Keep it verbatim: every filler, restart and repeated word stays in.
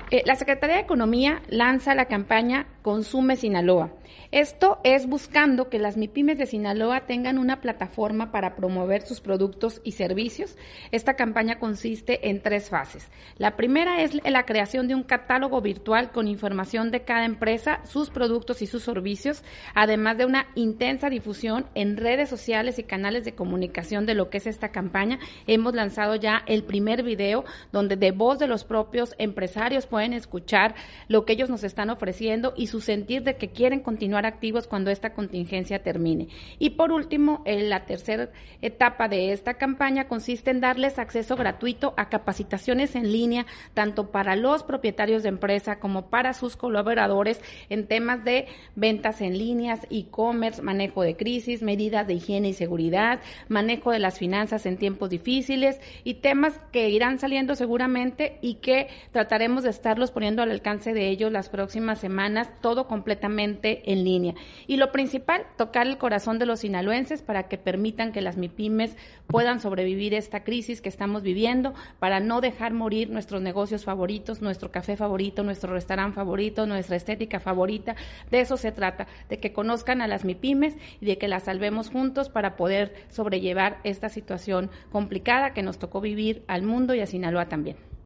Eh, la Secretaría de Economía lanza la campaña Consume Sinaloa. Esto es buscando que las MIPYMES de Sinaloa tengan una plataforma para promover sus productos y servicios. Esta campaña consiste en tres fases. La primera es la creación de un catálogo virtual con información de cada empresa, sus productos y sus servicios, además de una intensa difusión en redes sociales y canales de comunicación de lo que es esta campaña. Hemos lanzado ya el primer video donde de voz de los propios empresarios pueden escuchar lo que ellos nos están ofreciendo y su sentir de que quieren continuar activos cuando esta contingencia termine. Y por último, en la tercera etapa de esta campaña consiste en darles acceso gratuito a capacitaciones en línea, tanto para los propietarios de empresa como para sus colaboradores en temas de ventas en líneas, e-commerce, manejo de crisis, medidas de higiene y seguridad, manejo de las finanzas en tiempos difíciles y temas que irán saliendo seguramente y que trataremos de estarlos poniendo al alcance de ellos las próximas semanas, todo completamente en línea. Y lo principal, tocar el corazón de los sinaloenses para que permitan que las MIPYMES puedan sobrevivir esta crisis que estamos viviendo, para no dejar morir nuestros negocios favoritos, nuestro café favorito, nuestro restaurante favorito, nuestra estética favorita. De eso se trata, de que conozcan a las MIPYMES y de que las salvemos juntos para poder sobrellevar esta situación complicada que nos tocó vivir al mundo y a Sinaloa también.